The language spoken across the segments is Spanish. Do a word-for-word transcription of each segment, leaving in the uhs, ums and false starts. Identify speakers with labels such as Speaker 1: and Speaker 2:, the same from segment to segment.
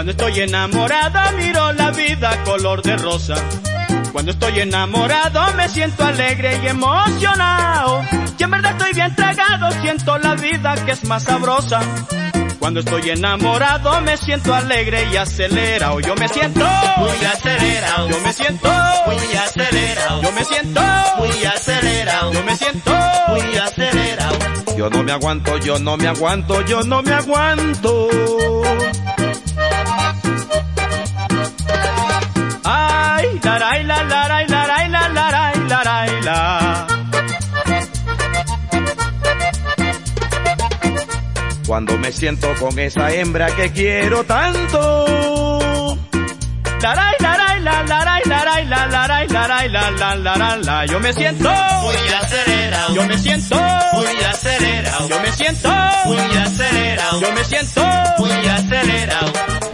Speaker 1: Cuando estoy enamorado miro la vida color de rosa. Cuando estoy enamorado me siento alegre y emocionado. Y en verdad estoy bien tragado, siento la vida que es más sabrosa. Cuando estoy enamorado me siento alegre y acelerado. Yo me siento
Speaker 2: muy acelerado.
Speaker 1: Yo me siento
Speaker 2: muy acelerado.
Speaker 1: Yo me siento
Speaker 2: muy acelerado.
Speaker 1: Yo me siento
Speaker 2: muy acelerado.
Speaker 3: Yo no me aguanto, yo no me aguanto, yo no me aguanto.
Speaker 1: Ay, laray, la, laray, laray, la, laray, laray, la.
Speaker 3: Cuando me siento con esa hembra que quiero tanto.
Speaker 1: Laray, laray, la, laray, laray, la, laray, laray, la, la, la, la. Yo me siento
Speaker 2: muy acelerado.
Speaker 1: Yo me siento
Speaker 2: muy acelerado.
Speaker 1: Yo me siento
Speaker 2: muy acelerado.
Speaker 1: Yo me siento
Speaker 2: muy acelerado.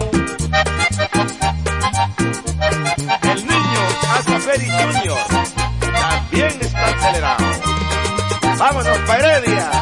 Speaker 3: El niño Azaferi Junior también está acelerado. Vámonos pa' Heredia.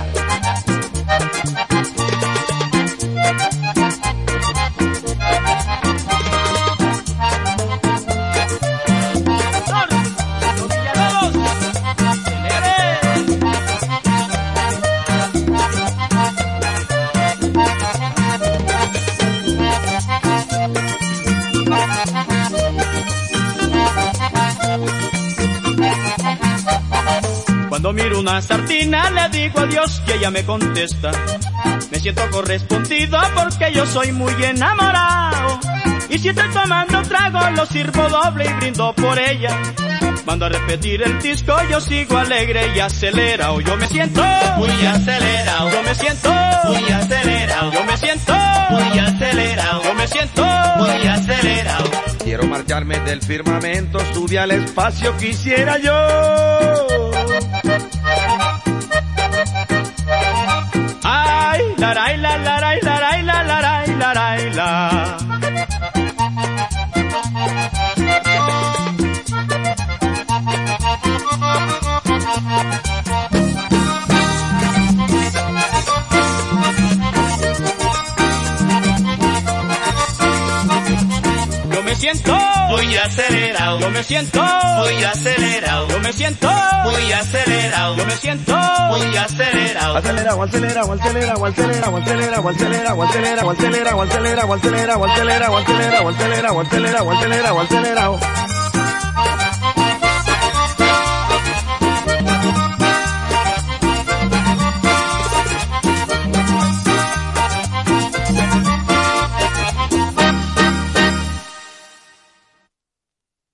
Speaker 1: Cuando miro una sardina le digo a Dios que ella me contesta. Me siento correspondido porque yo soy muy enamorado. Y si estoy tomando trago lo sirvo doble y brindo por ella. Mando a repetir el disco, yo sigo alegre y acelerado. Yo me siento
Speaker 2: muy acelerado.
Speaker 1: Yo me siento
Speaker 2: muy acelerado.
Speaker 1: Yo me siento
Speaker 2: muy acelerado.
Speaker 1: Yo me siento
Speaker 2: muy acelerado.
Speaker 3: Quiero marcharme del firmamento, subí al espacio, quisiera yo.
Speaker 1: Ay, laray, la, laray, laray, la, laray, laray, la. Yo me siento
Speaker 2: muy acelerado.
Speaker 1: Yo me siento
Speaker 2: muy acelerado.
Speaker 1: Yo me siento
Speaker 2: muy acelerado.
Speaker 1: Yo me siento
Speaker 2: muy acelerado.
Speaker 3: Acelerado, acelerado, acelerado, acelerado, acelerado, acelerado, acelerado, acelerado, acelerado, acelerado, acelerado, acelerado, acelerado, acelerado, acelerado, acelerado.